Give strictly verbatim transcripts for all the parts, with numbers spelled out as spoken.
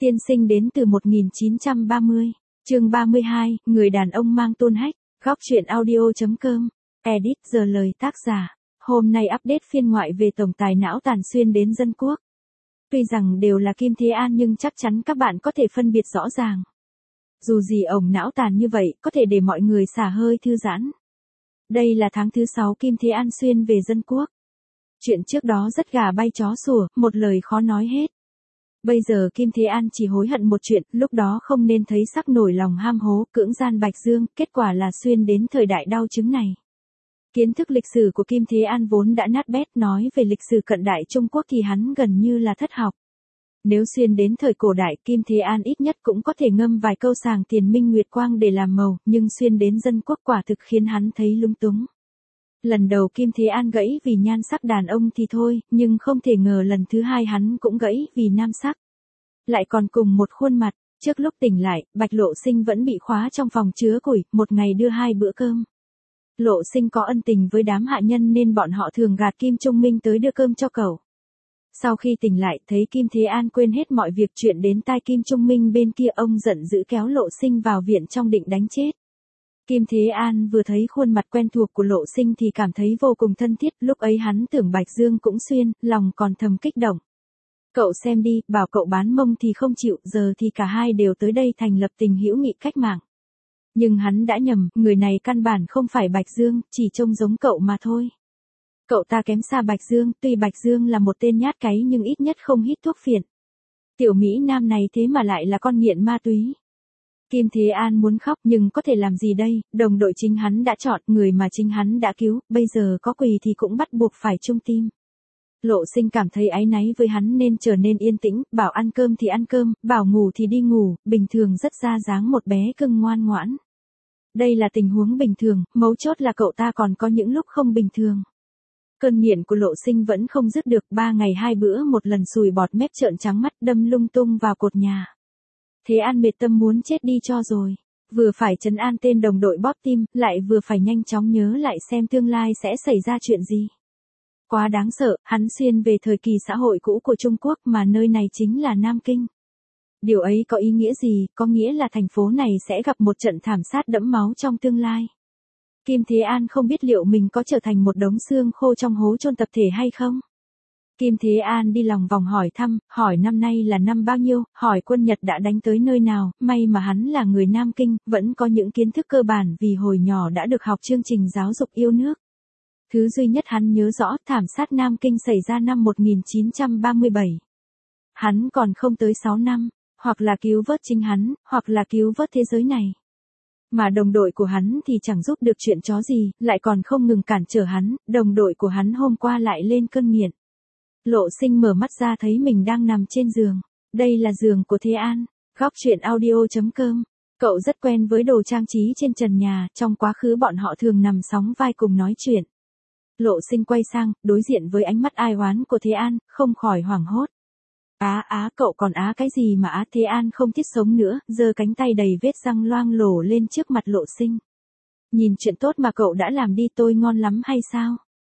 Tiên sinh đến từ một nghìn chín trăm ba mươi. Chương ba mươi hai, người đàn ông mang tôn hách. Góc truyện audio chấm com. Edit giờ lời tác giả. Hôm nay update phiên ngoại về tổng tài não tàn xuyên đến dân quốc. Tuy rằng đều là Kim Thế An nhưng chắc chắn các bạn có thể phân biệt rõ ràng. Dù gì ổng não tàn như vậy, có thể để mọi người xả hơi thư giãn. Đây là tháng thứ sáu Kim Thế An xuyên về dân quốc. Chuyện trước đó rất gà bay chó sủa, một lời khó nói hết. Bây giờ Kim Thế An chỉ hối hận một chuyện, lúc đó không nên thấy sắc nổi lòng ham hố, cưỡng gian Bạch Dương, kết quả là xuyên đến thời đại đau chứng này. Kiến thức lịch sử của Kim Thế An vốn đã nát bét, nói về lịch sử cận đại Trung Quốc thì hắn gần như là thất học. Nếu xuyên đến thời cổ đại, Kim Thế An ít nhất cũng có thể ngâm vài câu sàng tiền minh nguyệt quang để làm màu, nhưng xuyên đến dân quốc quả thực khiến hắn thấy lung túng. Lần đầu Kim Thế An gãy vì nhan sắc đàn ông thì thôi, nhưng không thể ngờ lần thứ hai hắn cũng gãy vì nam sắc. Lại còn cùng một khuôn mặt, trước lúc tỉnh lại, Bạch Lộ Sinh vẫn bị khóa trong phòng chứa củi, một ngày đưa hai bữa cơm. Lộ Sinh có ân tình với đám hạ nhân nên bọn họ thường gạt Kim Trung Minh tới đưa cơm cho cậu. Sau khi tỉnh lại, thấy Kim Thế An quên hết mọi việc chuyện đến tai Kim Trung Minh bên kia, ông giận dữ kéo Lộ Sinh vào viện trong định đánh chết. Kim Thế An vừa thấy khuôn mặt quen thuộc của Lộ Sinh thì cảm thấy vô cùng thân thiết, lúc ấy hắn tưởng Bạch Dương cũng xuyên, lòng còn thầm kích động. Cậu xem đi, bảo cậu bán mông thì không chịu, giờ thì cả hai đều tới đây thành lập tình hữu nghị cách mạng. Nhưng hắn đã nhầm, người này căn bản không phải Bạch Dương, chỉ trông giống cậu mà thôi. Cậu ta kém xa Bạch Dương, tuy Bạch Dương là một tên nhát cáy nhưng ít nhất không hít thuốc phiện. Tiểu Mỹ Nam này thế mà lại là con nghiện ma túy. Kim Thế An muốn khóc nhưng có thể làm gì đây, đồng đội chính hắn đã chọn, người mà chính hắn đã cứu, bây giờ có quỳ thì cũng bắt buộc phải trung tim. Lộ Sinh cảm thấy áy náy với hắn nên trở nên yên tĩnh, bảo ăn cơm thì ăn cơm, bảo ngủ thì đi ngủ, bình thường rất ra dáng một bé cưng ngoan ngoãn. Đây là tình huống bình thường, mấu chốt là cậu ta còn có những lúc không bình thường. Cơn nghiện của Lộ Sinh vẫn không dứt được, ba ngày hai bữa một lần sùi bọt mép trợn trắng mắt đâm lung tung vào cột nhà. Thế An mệt tâm muốn chết đi cho rồi. Vừa phải trấn an tên đồng đội bóp tim, lại vừa phải nhanh chóng nhớ lại xem tương lai sẽ xảy ra chuyện gì. Quá đáng sợ, hắn xuyên về thời kỳ xã hội cũ của Trung Quốc mà nơi này chính là Nam Kinh. Điều ấy có ý nghĩa gì, có nghĩa là thành phố này sẽ gặp một trận thảm sát đẫm máu trong tương lai. Kim Thế An không biết liệu mình có trở thành một đống xương khô trong hố chôn tập thể hay không. Kim Thế An đi lòng vòng hỏi thăm, hỏi năm nay là năm bao nhiêu, hỏi quân Nhật đã đánh tới nơi nào, may mà hắn là người Nam Kinh, vẫn có những kiến thức cơ bản vì hồi nhỏ đã được học chương trình giáo dục yêu nước. Thứ duy nhất hắn nhớ rõ, thảm sát Nam Kinh xảy ra năm một nghìn chín trăm ba mươi bảy. Hắn còn không tới sáu năm, hoặc là cứu vớt chính hắn, hoặc là cứu vớt thế giới này. Mà đồng đội của hắn thì chẳng giúp được chuyện chó gì, lại còn không ngừng cản trở hắn, đồng đội của hắn hôm qua lại lên cơn nghiện. Lộ Sinh mở mắt ra thấy mình đang nằm trên giường. Đây là giường của Thế An. Góc truyện audio chấm com. Cậu rất quen với đồ trang trí trên trần nhà, trong quá khứ bọn họ thường nằm sóng vai cùng nói chuyện. Lộ Sinh quay sang, đối diện với ánh mắt ai oán của Thế An, không khỏi hoảng hốt. Á á cậu còn á cái gì mà á. Thế An không thiết sống nữa, giơ cánh tay đầy vết răng loang lổ lên trước mặt Lộ Sinh. Nhìn chuyện tốt mà cậu đã làm đi tôi ngon lắm hay sao?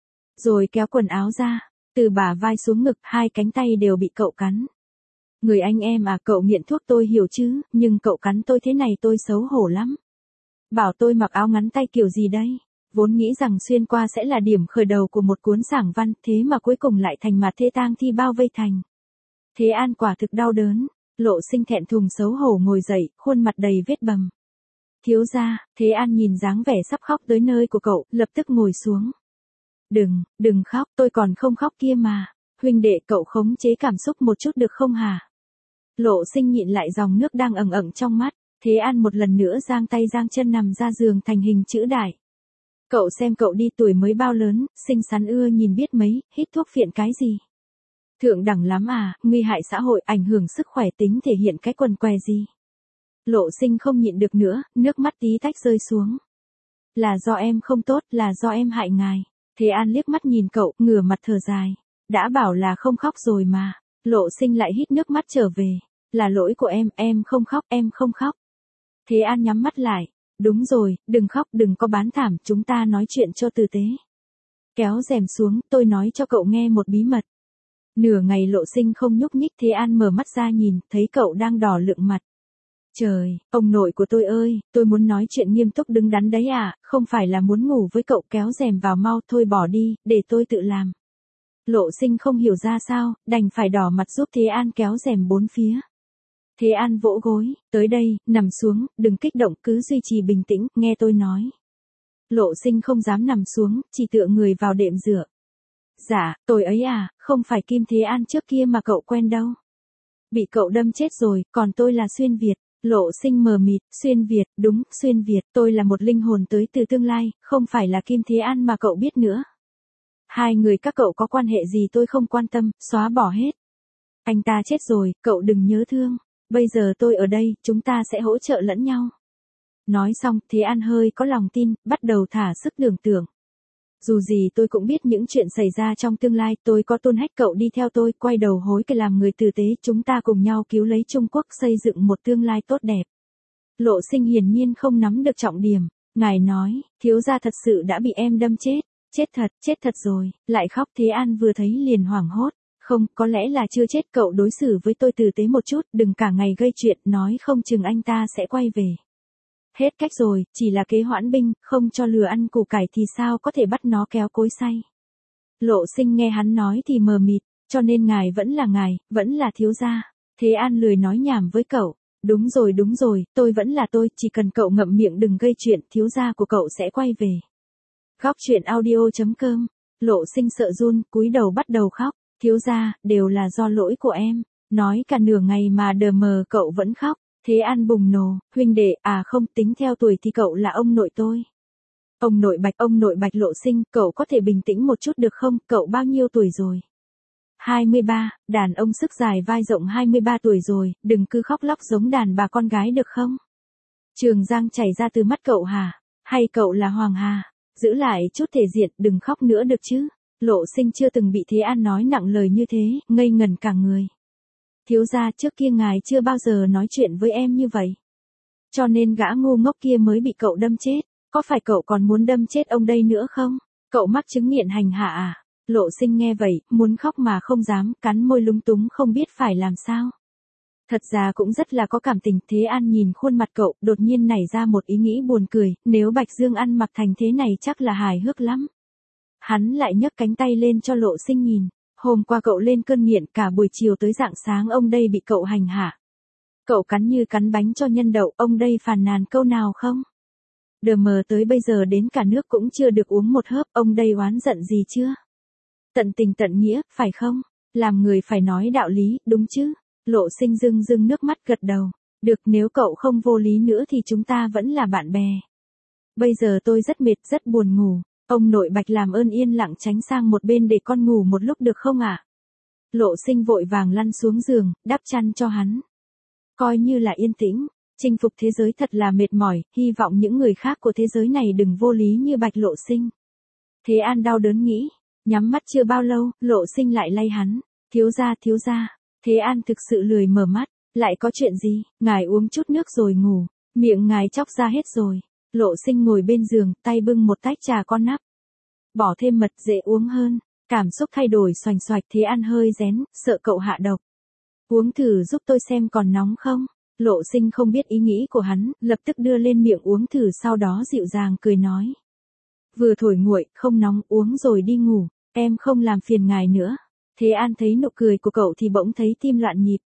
Rồi kéo quần áo ra, từ bả vai xuống ngực, hai cánh tay đều bị cậu cắn. Người anh em à, cậu nghiện thuốc tôi hiểu chứ, nhưng cậu cắn tôi thế này tôi xấu hổ lắm. Bảo tôi mặc áo ngắn tay kiểu gì đây? Vốn nghĩ rằng xuyên qua sẽ là điểm khởi đầu của một cuốn sảng văn, thế mà cuối cùng lại thành mặt thê tang thi bao vây thành. Thế An quả thực đau đớn, Lộ Sinh thẹn thùng xấu hổ ngồi dậy, khuôn mặt đầy vết bầm. Thiếu gia, Thế An nhìn dáng vẻ sắp khóc tới nơi của cậu, lập tức ngồi xuống. Đừng, đừng khóc, tôi còn không khóc kia mà. Huynh đệ cậu khống chế cảm xúc một chút được không hả? Lộ Sinh nhịn lại dòng nước đang ẩn ẩn trong mắt, Thế An một lần nữa giang tay giang chân nằm ra giường thành hình chữ đại. Cậu xem cậu đi tuổi mới bao lớn, xinh xắn ưa nhìn biết mấy, hít thuốc phiện cái gì? Thượng đẳng lắm à, nguy hại xã hội, ảnh hưởng sức khỏe tính thể hiện cái quần què gì? Lộ Sinh không nhịn được nữa, nước mắt tí tách rơi xuống. Là do em không tốt, là do em hại ngài. Thế An liếc mắt nhìn cậu, ngửa mặt thở dài. Đã bảo là không khóc rồi mà. Lộ Sinh lại hít nước mắt trở về. Là lỗi của em, em không khóc, em không khóc. Thế An nhắm mắt lại. Đúng rồi, đừng khóc, đừng có bán thảm, chúng ta nói chuyện cho tử tế. Kéo rèm xuống, tôi nói cho cậu nghe một bí mật. Nửa ngày Lộ Sinh không nhúc nhích, Thế An mở mắt ra nhìn, thấy cậu đang đỏ lựng mặt. Trời, ông nội của tôi ơi, tôi muốn nói chuyện nghiêm túc đứng đắn đấy à, không phải là muốn ngủ với cậu, kéo rèm vào mau, thôi bỏ đi, để tôi tự làm. Lộ Sinh không hiểu ra sao, đành phải đỏ mặt giúp Thế An kéo rèm bốn phía. Thế An vỗ gối, tới đây, nằm xuống, đừng kích động, cứ duy trì bình tĩnh, nghe tôi nói. Lộ Sinh không dám nằm xuống, chỉ tựa người vào đệm dựa. Dạ, tôi ấy à, không phải Kim Thế An trước kia mà cậu quen đâu. Bị cậu đâm chết rồi, còn tôi là Xuyên Việt. Lộ Sinh mờ mịt, Xuyên Việt, đúng, Xuyên Việt, tôi là một linh hồn tới từ tương lai, không phải là Kim Thế An mà cậu biết nữa. Hai người các cậu có quan hệ gì tôi không quan tâm, xóa bỏ hết. Anh ta chết rồi, cậu đừng nhớ thương. Bây giờ tôi ở đây, chúng ta sẽ hỗ trợ lẫn nhau. Nói xong, Thế An hơi có lòng tin, bắt đầu thả sức tưởng tượng. Dù gì tôi cũng biết những chuyện xảy ra trong tương lai, tôi có tôn hách cậu đi theo tôi, quay đầu hối cải làm người tử tế, chúng ta cùng nhau cứu lấy Trung Quốc, xây dựng một tương lai tốt đẹp. Lộ Sinh hiển nhiên không nắm được trọng điểm, ngài nói, thiếu gia thật sự đã bị em đâm chết, chết thật, chết thật rồi, lại khóc. Thế An vừa thấy liền hoảng hốt, không, có lẽ là chưa chết, cậu đối xử với tôi tử tế một chút, đừng cả ngày gây chuyện, nói không chừng anh ta sẽ quay về. Hết cách rồi, chỉ là kế hoãn binh, không cho lừa ăn củ cải thì sao có thể bắt nó kéo cối xay. Lộ Sinh nghe hắn nói thì mờ mịt, cho nên ngài vẫn là ngài, vẫn là thiếu gia. Thế An lười nói nhảm với cậu, đúng rồi đúng rồi, tôi vẫn là tôi, chỉ cần cậu ngậm miệng đừng gây chuyện, thiếu gia của cậu sẽ quay về. Góc truyện audio chấm com, Lộ Sinh sợ run, cúi đầu bắt đầu khóc, thiếu gia, đều là do lỗi của em, nói cả nửa ngày mà đờ mờ cậu vẫn khóc. Thế An bùng nổ, huynh đệ, à không, tính theo tuổi thì cậu là ông nội tôi. Ông nội Bạch, ông nội Bạch. Lộ Sinh, cậu có thể bình tĩnh một chút được không, cậu bao nhiêu tuổi rồi? hai mươi ba, đàn ông sức dài vai rộng hai mươi ba tuổi rồi, đừng cứ khóc lóc giống đàn bà con gái được không? Trường Giang chảy ra từ mắt cậu hả? Hay cậu là Hoàng Hà? Giữ lại chút thể diện, đừng khóc nữa được chứ? Lộ Sinh chưa từng bị Thế An nói nặng lời như thế, ngây ngẩn cả người. Thiếu gia, trước kia ngài chưa bao giờ nói chuyện với em như vậy. Cho nên gã ngu ngốc kia mới bị cậu đâm chết, có phải cậu còn muốn đâm chết ông đây nữa không? Cậu mắc chứng nghiện hành hạ à? Lộ Sinh nghe vậy, muốn khóc mà không dám, cắn môi lúng túng không biết phải làm sao. Thật ra cũng rất là có cảm tình. Thế An nhìn khuôn mặt cậu, đột nhiên nảy ra một ý nghĩ buồn cười, nếu Bạch Dương ăn mặc thành thế này chắc là hài hước lắm. Hắn lại nhấc cánh tay lên cho Lộ Sinh nhìn. Hôm qua cậu lên cơn nghiện, cả buổi chiều tới rạng sáng ông đây bị cậu hành hạ. Cậu cắn như cắn bánh cho nhân đậu, ông đây phàn nàn câu nào không? Đờ mờ tới bây giờ đến cả nước cũng chưa được uống một hớp, ông đây oán giận gì chưa? Tận tình tận nghĩa, phải không? Làm người phải nói đạo lý, đúng chứ? Lộ Sinh rưng rưng nước mắt gật đầu. Được, nếu cậu không vô lý nữa thì chúng ta vẫn là bạn bè. Bây giờ tôi rất mệt, rất buồn ngủ. Ông nội Bạch làm ơn yên lặng tránh sang một bên để con ngủ một lúc được không ạ? À? Lộ Sinh vội vàng lăn xuống giường, đắp chăn cho hắn. Coi như là yên tĩnh, chinh phục thế giới thật là mệt mỏi, hy vọng những người khác của thế giới này đừng vô lý như Bạch. Lộ Sinh. Thế An đau đớn nghĩ, nhắm mắt chưa bao lâu, Lộ Sinh lại lay hắn. Thiếu gia, thiếu gia. Thế An thực sự lười mở mắt, lại có chuyện gì, ngài uống chút nước rồi ngủ, miệng ngài chóc ra hết rồi. Lộ Sinh ngồi bên giường, tay bưng một tách trà con nắp. Bỏ thêm mật dễ uống hơn, cảm xúc thay đổi xoành xoạch. Thế An hơi rén, sợ cậu hạ độc. Uống thử giúp tôi xem còn nóng không? Lộ Sinh không biết ý nghĩ của hắn, lập tức đưa lên miệng uống thử, sau đó dịu dàng cười nói. Vừa thổi nguội, không nóng, uống rồi đi ngủ, em không làm phiền ngài nữa. Thế An thấy nụ cười của cậu thì bỗng thấy tim loạn nhịp.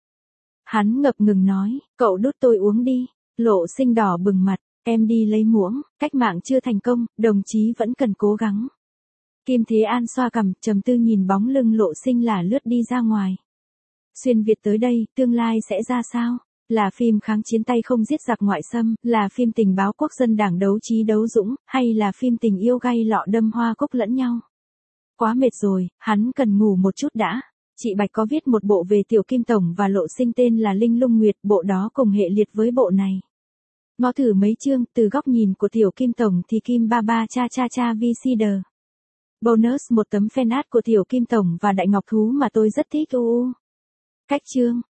Hắn ngập ngừng nói, cậu đút tôi uống đi. Lộ Sinh đỏ bừng mặt. Em đi lấy muỗng, cách mạng chưa thành công, đồng chí vẫn cần cố gắng. Kim Thế An xoa cằm, trầm tư nhìn bóng lưng Lộ Sinh là lướt đi ra ngoài. Xuyên Việt tới đây, tương lai sẽ ra sao? Là phim kháng chiến tay không giết giặc ngoại xâm, là phim tình báo quốc dân đảng đấu trí đấu dũng, hay là phim tình yêu gay lọ đâm hoa cúc lẫn nhau? Quá mệt rồi, hắn cần ngủ một chút đã. Chị Bạch có viết một bộ về Tiểu Kim Tổng và Lộ Sinh tên là Linh Lung Nguyệt, bộ đó cùng hệ liệt với bộ này. Ngó thử mấy chương, từ góc nhìn của Tiểu Kim Tổng thì Kim ba ba cha cha cha vi xê đờ. Bonus một tấm fan art của Tiểu Kim Tổng và Đại Ngọc Thú mà tôi rất thích. u u. Cách chương.